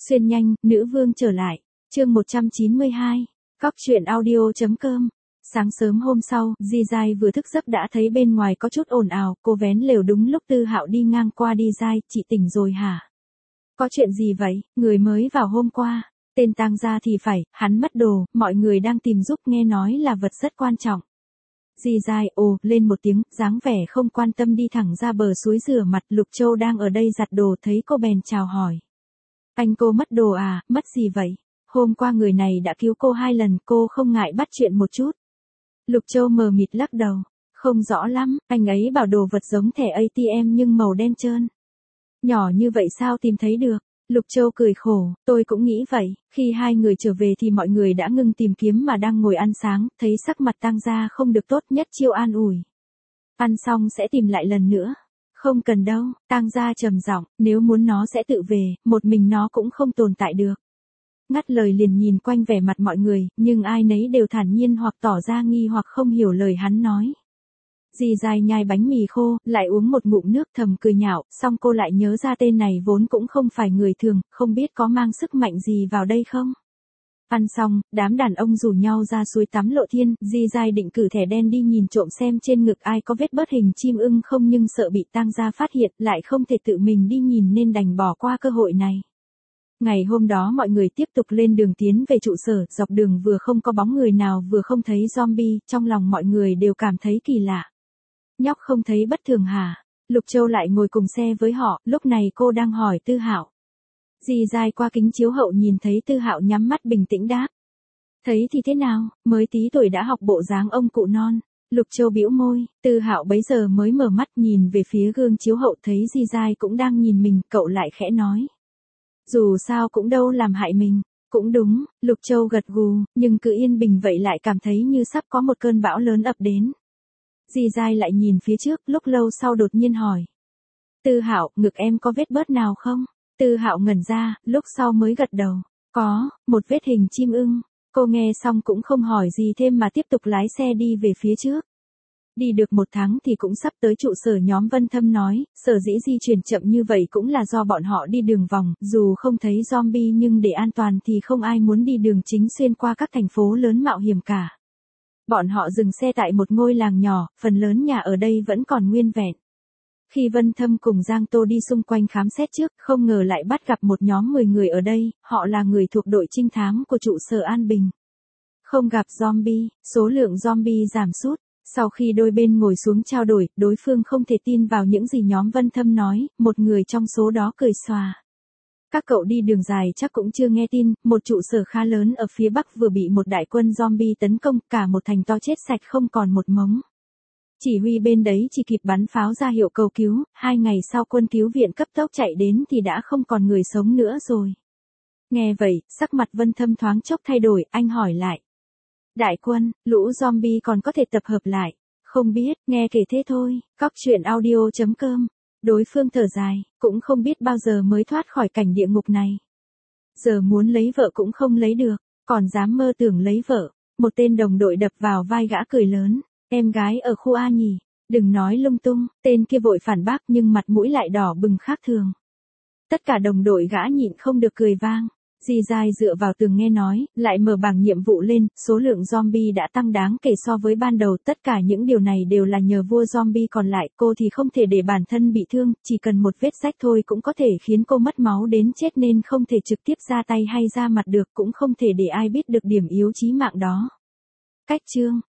Xuyên nhanh, nữ vương trở lại. Chương 192. Cóc truyện audio.com. Sáng sớm hôm sau, Di Giai vừa thức giấc đã thấy bên ngoài có chút ồn ào, cô vén lều đúng lúc Tư Hạo đi ngang qua. Đi Giai, chị tỉnh rồi hả? Có chuyện gì vậy? Người mới vào hôm qua. Tên tang gia thì phải, hắn mất đồ, mọi người đang tìm giúp, nghe nói là vật rất quan trọng. Di Giai ồ lên một tiếng, dáng vẻ không quan tâm đi thẳng ra bờ suối rửa mặt. Lục Châu đang ở đây giặt đồ, thấy cô bèn chào hỏi. Anh cô mất đồ à, mất gì vậy? Hôm qua người này đã cứu cô 2 lần, cô không ngại bắt chuyện một chút. Lục Châu mờ mịt lắc đầu. Không rõ lắm, anh ấy bảo đồ vật giống thẻ ATM nhưng màu đen trơn. Nhỏ như vậy sao tìm thấy được? Lục Châu cười khổ, tôi cũng nghĩ vậy. Khi 2 người trở về thì mọi người đã ngừng tìm kiếm mà đang ngồi ăn sáng, thấy sắc mặt tang gia không được tốt, nhất chiêu an ủi. Ăn xong sẽ tìm lại lần nữa. Không cần đâu, tang gia trầm giọng, nếu muốn nó sẽ tự về, một mình nó cũng không tồn tại được. Ngắt lời liền nhìn quanh vẻ mặt mọi người, nhưng ai nấy đều thản nhiên hoặc tỏ ra nghi hoặc không hiểu lời hắn nói. Di Giai nhai bánh mì khô, lại uống một ngụm nước, thầm cười nhạo, xong cô lại nhớ ra tên này vốn cũng không phải người thường, không biết có mang sức mạnh gì vào đây không. Ăn xong, đám đàn ông rủ nhau ra suối tắm Lộ Thiên. Di Giai định cử thẻ đen đi nhìn trộm xem trên ngực ai có vết bớt hình chim ưng không, nhưng sợ bị tang gia phát hiện, lại không thể tự mình đi nhìn nên đành bỏ qua cơ hội này. Ngày hôm đó mọi người tiếp tục lên đường tiến về trụ sở, dọc đường vừa không có bóng người nào vừa không thấy zombie, trong lòng mọi người đều cảm thấy kỳ lạ. Nhóc không thấy bất thường hả? Lục Châu lại ngồi cùng xe với họ, lúc này cô đang hỏi Tư Hạo. Di Giai qua kính chiếu hậu nhìn thấy Tư Hạo nhắm mắt bình tĩnh đáp. Thấy thì thế nào, mới tí tuổi đã học bộ dáng ông cụ non. Lục Châu bĩu môi, Tư Hạo bấy giờ mới mở mắt nhìn về phía gương chiếu hậu thấy Di Giai cũng đang nhìn mình, cậu lại khẽ nói. Dù sao cũng đâu làm hại mình. Cũng đúng, Lục Châu gật gù, nhưng cứ yên bình vậy lại cảm thấy như sắp có một cơn bão lớn ập đến. Di Giai lại nhìn phía trước, lúc lâu sau đột nhiên hỏi. Tư Hạo, ngực em có vết bớt nào không? Tư Hạo ngẩn ra, lúc sau mới gật đầu. Có, một vết hình chim ưng. Cô nghe xong cũng không hỏi gì thêm mà tiếp tục lái xe đi về phía trước. Đi được 1 tháng thì cũng sắp tới trụ sở nhóm Vân Thâm nói, sở dĩ di chuyển chậm như vậy cũng là do bọn họ đi đường vòng, dù không thấy zombie nhưng để an toàn thì không ai muốn đi đường chính xuyên qua các thành phố lớn mạo hiểm cả. Bọn họ dừng xe tại một ngôi làng nhỏ, phần lớn nhà ở đây vẫn còn nguyên vẹn. Khi Vân Thâm cùng Giang Tô đi xung quanh khám xét trước, không ngờ lại bắt gặp một nhóm 10 người ở đây, họ là người thuộc đội trinh thám của trụ sở An Bình. Không gặp zombie, số lượng zombie giảm sút. Sau khi đôi bên ngồi xuống trao đổi, đối phương không thể tin vào những gì nhóm Vân Thâm nói, một người trong số đó cười xòa. Các cậu đi đường dài chắc cũng chưa nghe tin, một trụ sở khá lớn ở phía Bắc vừa bị một đại quân zombie tấn công, cả một thành to chết sạch không còn một mống. Chỉ huy bên đấy chỉ kịp bắn pháo ra hiệu cầu cứu, 2 ngày sau quân cứu viện cấp tốc chạy đến thì đã không còn người sống nữa rồi. Nghe vậy, sắc mặt Vân Thâm thoáng chốc thay đổi, anh hỏi lại. Đại quân, lũ zombie còn có thể tập hợp lại. Không biết, nghe kể thế thôi. Cóc truyện audio.com. Đối phương thở dài, cũng không biết bao giờ mới thoát khỏi cảnh địa ngục này. Giờ muốn lấy vợ cũng không lấy được, còn dám mơ tưởng lấy vợ. Một tên đồng đội đập vào vai gã cười lớn. Em gái ở khu A nhỉ? Đừng nói lung tung. Tên kia vội phản bác nhưng mặt mũi lại đỏ bừng khác thường. Tất cả đồng đội gã nhịn không được cười vang. Di Giai dựa vào tường nghe nói, lại mở bảng nhiệm vụ lên, số lượng zombie đã tăng đáng kể so với ban đầu, tất cả những điều này đều là nhờ vua zombie còn lại, cô thì không thể để bản thân bị thương, chỉ cần một vết rách thôi cũng có thể khiến cô mất máu đến chết nên không thể trực tiếp ra tay hay ra mặt được, cũng không thể để ai biết được điểm yếu chí mạng đó. Cách chương